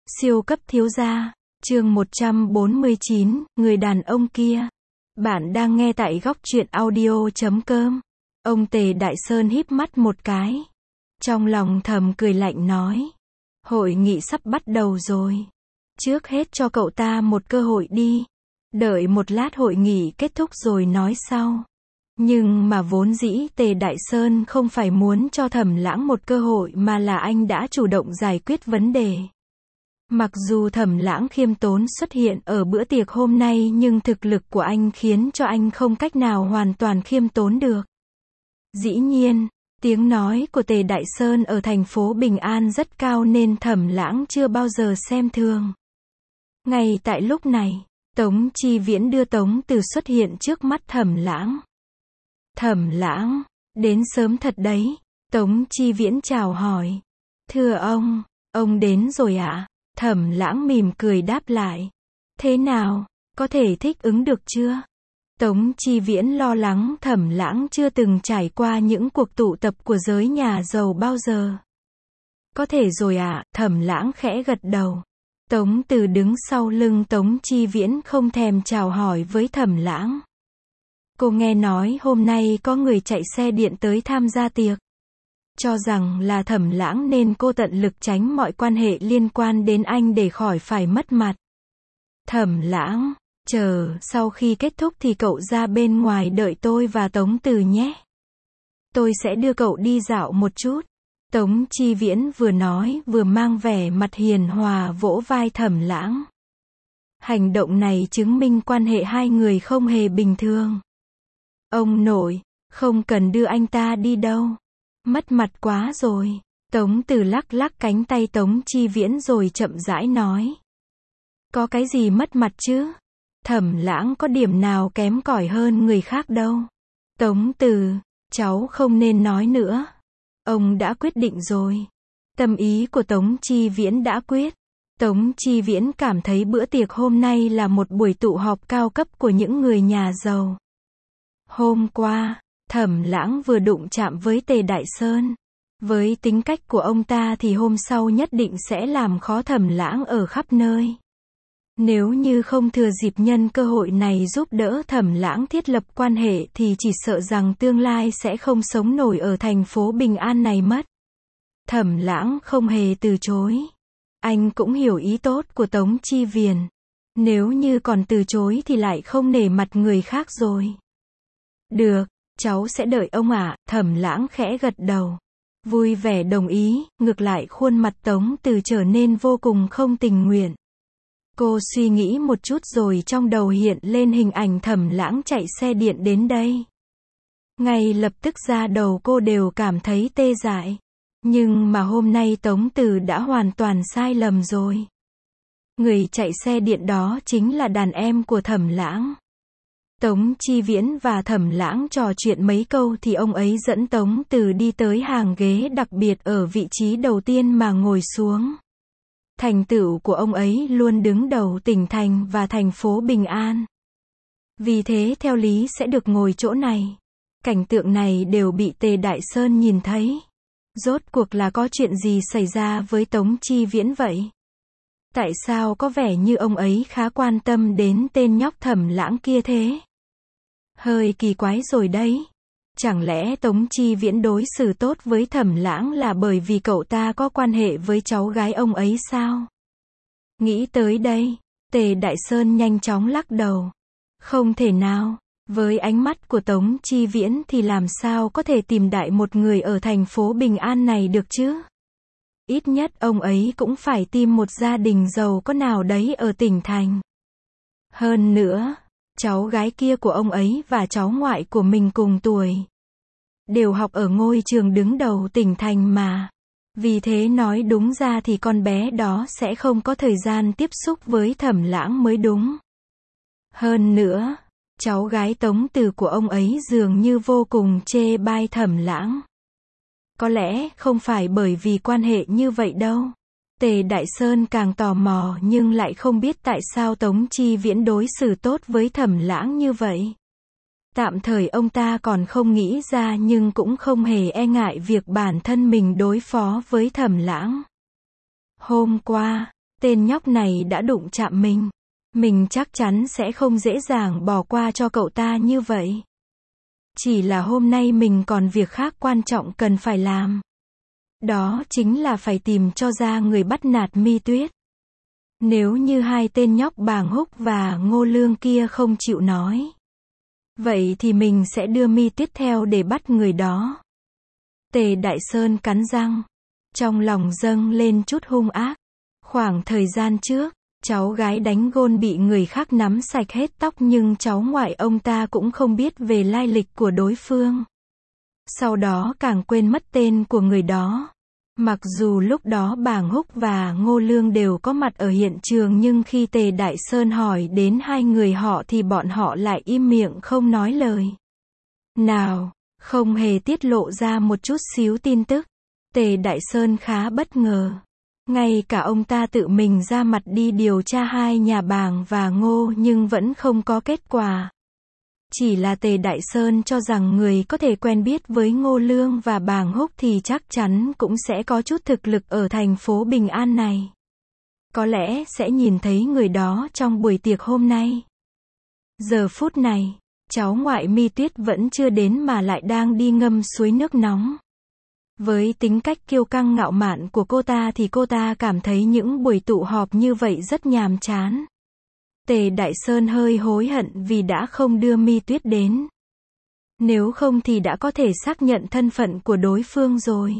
Siêu cấp thiếu gia, chương 149, người đàn ông kia. Bạn đang nghe tại góc truyện audio.com. Ông Tề Đại Sơn híp mắt một cái. Trong lòng thầm cười lạnh nói. Hội nghị sắp bắt đầu rồi. Trước hết cho cậu ta một cơ hội đi. Đợi một lát hội nghị kết thúc rồi nói sau. Nhưng mà vốn dĩ Tề Đại Sơn không phải muốn cho Thẩm Lãng một cơ hội mà là anh đã chủ động giải quyết vấn đề. Mặc dù Thẩm Lãng khiêm tốn xuất hiện ở bữa tiệc hôm nay nhưng thực lực của anh khiến cho anh không cách nào hoàn toàn khiêm tốn được. Dĩ nhiên, tiếng nói của Tề Đại Sơn ở thành phố Bình An rất cao nên Thẩm Lãng chưa bao giờ xem thường. Ngay tại lúc này, Tống Chi Viễn đưa Tống Từ xuất hiện trước mắt Thẩm Lãng. Thẩm Lãng, đến sớm thật đấy. Tống Chi Viễn chào hỏi. Thưa ông đến rồi ạ? Thẩm Lãng mỉm cười đáp lại. Thế nào, có thể thích ứng được chưa? Tống Chi Viễn lo lắng Thẩm Lãng chưa từng trải qua những cuộc tụ tập của giới nhà giàu bao giờ. Có thể rồi ạ, Thẩm Lãng khẽ gật đầu. Tống Từ đứng sau lưng Tống Chi Viễn không thèm chào hỏi với Thẩm Lãng. Cô nghe nói hôm nay có người chạy xe điện tới tham gia tiệc. Cho rằng là Thẩm Lãng nên cô tận lực tránh mọi quan hệ liên quan đến anh để khỏi phải mất mặt. Thẩm Lãng, chờ, sau khi kết thúc thì cậu ra bên ngoài đợi tôi và Tống Từ nhé. Tôi sẽ đưa cậu đi dạo một chút. Tống Chi Viễn vừa nói vừa mang vẻ mặt hiền hòa vỗ vai Thẩm Lãng. Hành động này chứng minh quan hệ hai người không hề bình thường. Ông nội, không cần đưa anh ta đi đâu. Mất mặt quá rồi. Tống Từ lắc lắc cánh tay Tống Chi Viễn rồi chậm rãi nói. Có cái gì mất mặt chứ? Thẩm Lãng có điểm nào kém cỏi hơn người khác đâu. Tống Từ, cháu không nên nói nữa. Ông đã quyết định rồi. Tâm ý của Tống Chi Viễn đã quyết. Tống Chi Viễn cảm thấy bữa tiệc hôm nay là một buổi tụ họp cao cấp của những người nhà giàu. Hôm qua, Thẩm Lãng vừa đụng chạm với Tề Đại Sơn. Với tính cách của ông ta thì hôm sau nhất định sẽ làm khó Thẩm Lãng ở khắp nơi. Nếu như không thừa dịp nhân cơ hội này giúp đỡ Thẩm Lãng thiết lập quan hệ thì chỉ sợ rằng tương lai sẽ không sống nổi ở thành phố Bình An này mất. Thẩm Lãng không hề từ chối. Anh cũng hiểu ý tốt của Tống Chi Viễn. Nếu như còn từ chối thì lại không nể mặt người khác rồi. Được, cháu sẽ đợi ông ạ. Thẩm Lãng khẽ gật đầu. Vui vẻ đồng ý, ngược lại khuôn mặt Tống Từ trở nên vô cùng không tình nguyện. Cô suy nghĩ một chút rồi trong đầu hiện lên hình ảnh Thẩm Lãng chạy xe điện đến đây. Ngay lập tức da đầu cô đều cảm thấy tê dại. Nhưng mà hôm nay Tống Từ đã hoàn toàn sai lầm rồi. Người chạy xe điện đó chính là đàn em của Thẩm Lãng. Tống Chi Viễn và Thẩm Lãng trò chuyện mấy câu thì ông ấy dẫn Tống Từ đi tới hàng ghế đặc biệt ở vị trí đầu tiên mà ngồi xuống. Thành tựu của ông ấy luôn đứng đầu tỉnh thành và thành phố Bình An. Vì thế theo lý sẽ được ngồi chỗ này. Cảnh tượng này đều bị Tề Đại Sơn nhìn thấy. Rốt cuộc là có chuyện gì xảy ra với Tống Chi Viễn vậy? Tại sao có vẻ như ông ấy khá quan tâm đến tên nhóc Thẩm Lãng kia thế? Hơi kỳ quái rồi đấy. Chẳng lẽ Tống Chi Viễn đối xử tốt với Thẩm Lãng là bởi vì cậu ta có quan hệ với cháu gái ông ấy sao? Nghĩ tới đây, Tề Đại Sơn nhanh chóng lắc đầu. Không thể nào, với ánh mắt của Tống Chi Viễn thì làm sao có thể tìm đại một người ở thành phố Bình An này được chứ? Ít nhất ông ấy cũng phải tìm một gia đình giàu có nào đấy ở tỉnh thành. Hơn nữa, cháu gái kia của ông ấy và cháu ngoại của mình cùng tuổi. Đều học ở ngôi trường đứng đầu tỉnh thành mà. Vì thế nói đúng ra thì con bé đó sẽ không có thời gian tiếp xúc với Thẩm Lãng mới đúng. Hơn nữa, cháu gái Tống Từ của ông ấy dường như vô cùng chê bai Thẩm Lãng. Có lẽ không phải bởi vì quan hệ như vậy đâu. Tề Đại Sơn càng tò mò nhưng lại không biết tại sao Tống Chi Viễn đối xử tốt với Thẩm Lãng như vậy. Tạm thời ông ta còn không nghĩ ra nhưng cũng không hề e ngại việc bản thân mình đối phó với Thẩm Lãng. Hôm qua, Tên nhóc này đã đụng chạm mình chắc chắn sẽ không dễ dàng bỏ qua cho cậu ta như vậy. Chỉ là hôm nay mình còn việc khác quan trọng cần phải làm. Đó chính là phải tìm cho ra người bắt nạt Mi Tuyết. Nếu như hai tên nhóc Bàng Húc và Ngô Lương kia không chịu nói, vậy thì mình sẽ đưa Mi Tuyết theo để bắt người đó. Tề Đại Sơn cắn răng, trong lòng dâng lên chút hung ác. Khoảng thời gian trước, cháu gái đánh gôn bị người khác nắm sạch hết tóc nhưng cháu ngoại ông ta cũng không biết về lai lịch của đối phương. Sau đó càng quên mất tên của người đó. Mặc dù lúc đó Bàng Húc và Ngô Lương đều có mặt ở hiện trường nhưng khi Tề Đại Sơn hỏi đến hai người họ thì bọn họ lại im miệng không nói lời nào, không hề tiết lộ ra một chút xíu tin tức. Tề Đại Sơn khá bất ngờ. Ngay cả ông ta tự mình ra mặt đi điều tra hai nhà Bàng và Ngô nhưng vẫn không có kết quả. Chỉ là Tề Đại Sơn cho rằng người có thể quen biết với Ngô Lương và Bàng Húc thì chắc chắn cũng sẽ có chút thực lực ở thành phố Bình An này. Có lẽ sẽ nhìn thấy người đó trong buổi tiệc hôm nay. Giờ phút này, cháu ngoại Mi Tuyết vẫn chưa đến mà lại đang đi ngâm suối nước nóng. Với tính cách kiêu căng ngạo mạn của cô ta thì cô ta cảm thấy những buổi tụ họp như vậy rất nhàm chán. Tề Đại Sơn hơi hối hận vì đã không đưa Mi Tuyết đến. Nếu không thì đã có thể xác nhận thân phận của đối phương rồi.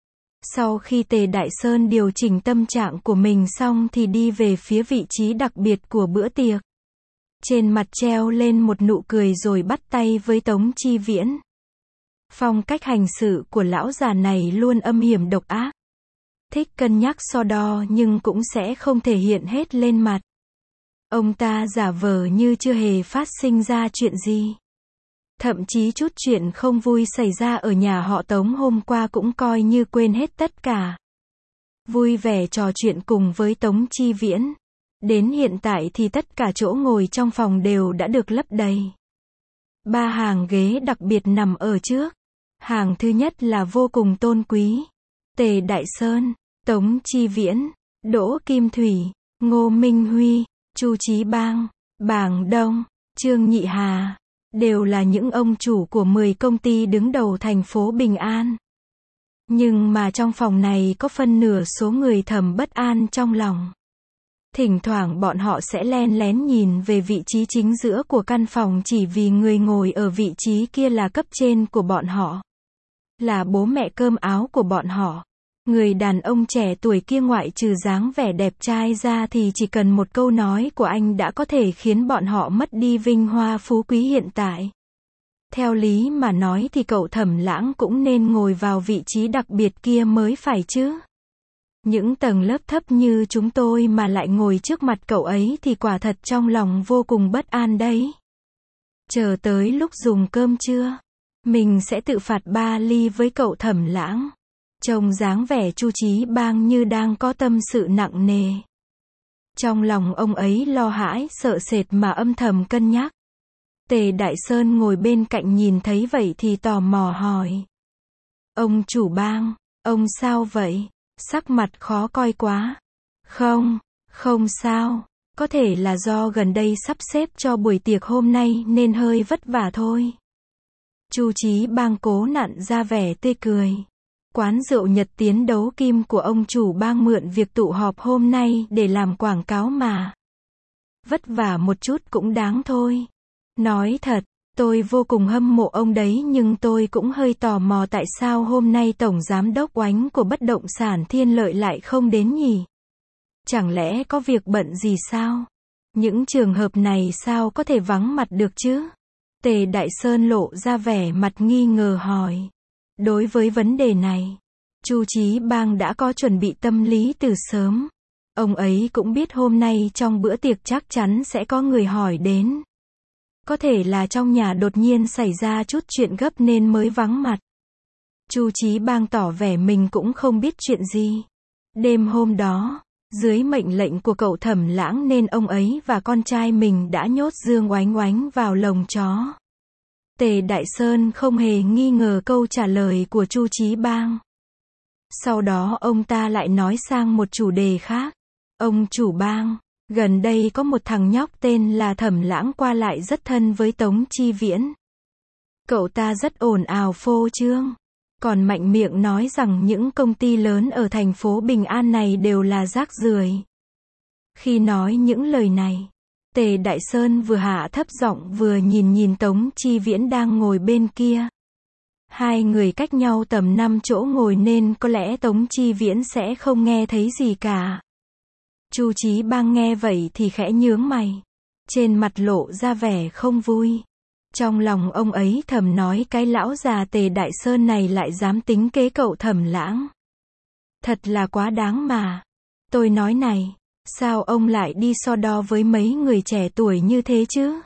Sau khi Tề Đại Sơn điều chỉnh tâm trạng của mình xong thì đi về phía vị trí đặc biệt của bữa tiệc. Trên mặt treo lên một nụ cười rồi bắt tay với Tống Chi Viễn. Phong cách hành sự của lão già này luôn âm hiểm độc ác. Thích cân nhắc so đo nhưng cũng sẽ không thể hiện hết lên mặt. Ông ta giả vờ như chưa hề phát sinh ra chuyện gì. Thậm chí chút chuyện không vui xảy ra ở nhà họ Tống hôm qua cũng coi như quên hết tất cả. Vui vẻ trò chuyện cùng với Tống Chi Viễn. Đến hiện tại thì tất cả chỗ ngồi trong phòng đều đã được lấp đầy. 3 hàng ghế đặc biệt nằm ở trước. Hàng thứ nhất là vô cùng tôn quý. Tề Đại Sơn, Tống Chi Viễn, Đỗ Kim Thủy, Ngô Minh Huy, Chu Chí Bang, Bàng Đông, Trương Nhị Hà, đều là những ông chủ của 10 công ty đứng đầu thành phố Bình An. Nhưng mà trong phòng này có phân nửa số người thầm bất an trong lòng. Thỉnh thoảng bọn họ sẽ len lén nhìn về vị trí chính giữa của căn phòng chỉ vì người ngồi ở vị trí kia là cấp trên của bọn họ. Là bố mẹ cơm áo của bọn họ. Người đàn ông trẻ tuổi kia ngoại trừ dáng vẻ đẹp trai ra thì chỉ cần một câu nói của anh đã có thể khiến bọn họ mất đi vinh hoa phú quý hiện tại. Theo lý mà nói thì cậu Thẩm Lãng cũng nên ngồi vào vị trí đặc biệt kia mới phải chứ. Những tầng lớp thấp như chúng tôi mà lại ngồi trước mặt cậu ấy thì quả thật trong lòng vô cùng bất an đấy. Chờ tới lúc dùng cơm trưa, mình sẽ tự phạt 3 ly với cậu Thẩm Lãng. Trông dáng vẻ Chu Chí Bang như đang có tâm sự nặng nề. Trong lòng ông ấy lo hãi sợ sệt mà âm thầm cân nhắc. Tề Đại Sơn ngồi bên cạnh nhìn thấy vậy thì tò mò hỏi. Ông chủ Bang, ông sao vậy? Sắc mặt khó coi quá. Không sao. Có thể là do gần đây sắp xếp cho buổi tiệc hôm nay nên hơi vất vả thôi. Chu Chí Bang cố nặn ra vẻ tươi cười. Quán rượu Nhật Tiến Đấu Kim của ông chủ Bang mượn việc tụ họp hôm nay để làm quảng cáo mà. Vất vả một chút cũng đáng thôi. Nói thật, tôi vô cùng hâm mộ ông đấy nhưng tôi cũng hơi tò mò tại sao hôm nay Tổng Giám đốc Oánh của bất động sản Thiên Lợi lại không đến nhỉ? Chẳng lẽ có việc bận gì sao? Những trường hợp này sao có thể vắng mặt được chứ? Tề Đại Sơn lộ ra vẻ mặt nghi ngờ hỏi. Đối với vấn đề này, Chu Chí Bang đã có chuẩn bị tâm lý từ sớm. Ông ấy cũng biết hôm nay trong bữa tiệc chắc chắn sẽ có người hỏi đến. Có thể là trong nhà đột nhiên xảy ra chút chuyện gấp nên mới vắng mặt. Chu Chí Bang tỏ vẻ mình cũng không biết chuyện gì. Đêm hôm đó, dưới mệnh lệnh của cậu Thẩm Lãng nên ông ấy và con trai mình đã nhốt Dương Oánh Oánh vào lồng chó. Tề Đại Sơn không hề nghi ngờ câu trả lời của Chu Chí Bang. Sau đó ông ta lại nói sang một chủ đề khác. Ông chủ bang, gần đây có một thằng nhóc tên là Thẩm Lãng qua lại rất thân với Tống Chi Viễn. Cậu ta rất ồn ào phô trương, còn mạnh miệng nói rằng những công ty lớn ở thành phố Bình An này đều là rác rưởi. Khi nói những lời này, Tề Đại Sơn vừa hạ thấp giọng vừa nhìn Tống Chi Viễn đang ngồi bên kia. Hai người cách nhau tầm 5 chỗ ngồi nên có lẽ Tống Chi Viễn sẽ không nghe thấy gì cả. Chu Chí Bang nghe vậy thì khẽ nhướng mày, trên mặt lộ ra vẻ không vui. Trong lòng ông ấy thầm nói cái lão già Tề Đại Sơn này lại dám tính kế cậu Thẩm Lãng. Thật là quá đáng mà. Tôi nói này, sao ông lại đi so đo với mấy người trẻ tuổi như thế chứ?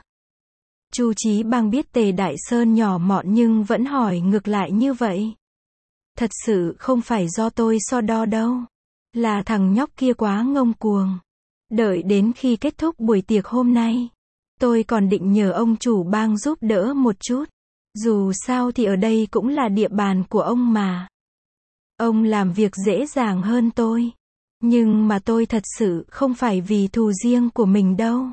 Chu Chí Bang biết Tề Đại Sơn nhỏ mọn nhưng vẫn hỏi ngược lại như vậy. Thật sự không phải do tôi so đo đâu. Là thằng nhóc kia quá ngông cuồng. Đợi đến khi kết thúc buổi tiệc hôm nay, tôi còn định nhờ ông chủ bang giúp đỡ một chút. Dù sao thì ở đây cũng là địa bàn của ông mà. Ông làm việc dễ dàng hơn tôi. Nhưng mà tôi thật sự không phải vì thù riêng của mình đâu.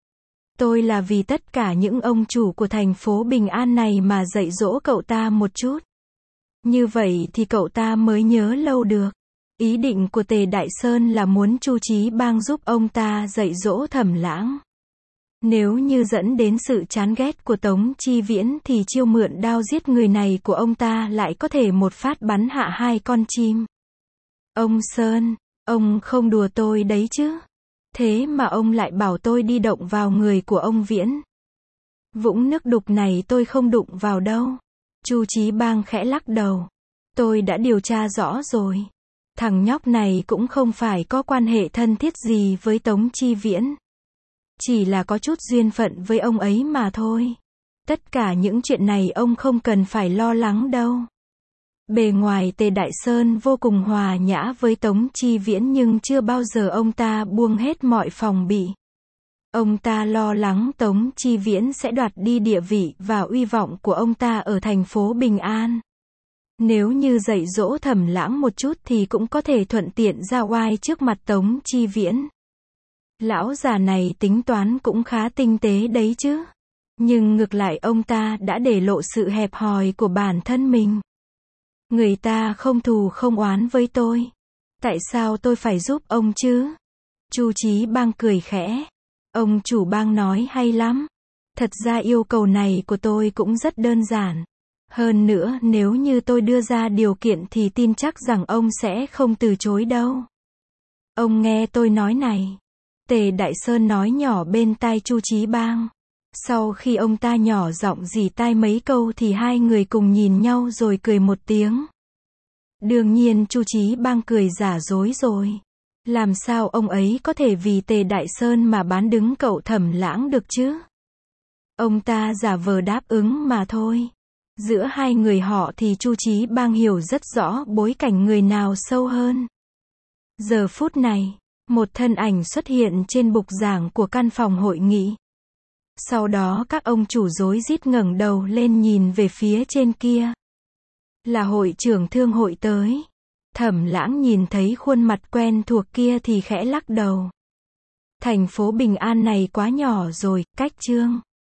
Tôi là vì tất cả những ông chủ của thành phố Bình An này mà dạy dỗ cậu ta một chút. Như vậy thì cậu ta mới nhớ lâu được. Ý định của Tề Đại Sơn là muốn Chu Chí Bang giúp ông ta dạy dỗ Thẩm Lãng. Nếu như dẫn đến sự chán ghét của Tống Chi Viễn thì chiêu mượn đao giết người này của ông ta lại có thể một phát bắn hạ hai con chim. Ông Sơn, ông không đùa tôi đấy chứ? Thế mà ông lại bảo tôi đi động vào người của ông Viễn. Vũng nước đục này tôi không đụng vào đâu. Chu Chí Bang khẽ lắc đầu. Tôi đã điều tra rõ rồi. Thằng nhóc này cũng không phải có quan hệ thân thiết gì với Tống Chi Viễn. Chỉ là có chút duyên phận với ông ấy mà thôi. Tất cả những chuyện này ông không cần phải lo lắng đâu. Bề ngoài Tề Đại Sơn vô cùng hòa nhã với Tống Chi Viễn nhưng chưa bao giờ ông ta buông hết mọi phòng bị. Ông ta lo lắng Tống Chi Viễn sẽ đoạt đi địa vị và uy vọng của ông ta ở thành phố Bình An. Nếu như dạy dỗ Thẩm Lãng một chút thì cũng có thể thuận tiện ra oai trước mặt Tống Chi Viễn. Lão già này tính toán cũng khá tinh tế đấy chứ. Nhưng ngược lại ông ta đã để lộ sự hẹp hòi của bản thân mình. Người ta không thù không oán với tôi. Tại sao tôi phải giúp ông chứ? Chu Chí Bang cười khẽ. Ông chủ bang nói hay lắm. Thật ra yêu cầu này của tôi cũng rất đơn giản. Hơn nữa nếu như tôi đưa ra điều kiện thì tin chắc rằng ông sẽ không từ chối đâu. Ông nghe tôi nói này. Tề Đại Sơn nói nhỏ bên tai Chu Chí Bang. Sau khi ông ta nhỏ giọng rỉ tai mấy câu thì hai người cùng nhìn nhau rồi cười một tiếng. Đương nhiên Chu Chí Bang cười giả dối rồi. Làm sao ông ấy có thể vì Tề Đại Sơn mà bán đứng cậu Thẩm Lãng được chứ? Ông ta giả vờ đáp ứng mà thôi. Giữa hai người họ thì Chu Chí Bang hiểu rất rõ bối cảnh người nào sâu hơn. Giờ phút này, một thân ảnh xuất hiện trên bục giảng của căn phòng hội nghị. Sau đó các ông chủ rối rít ngẩng đầu lên nhìn về phía trên kia. Là hội trưởng thương hội tới. Thẩm Lãng nhìn thấy khuôn mặt quen thuộc kia thì khẽ lắc đầu. Thành phố Bình An này quá nhỏ rồi, cách Trương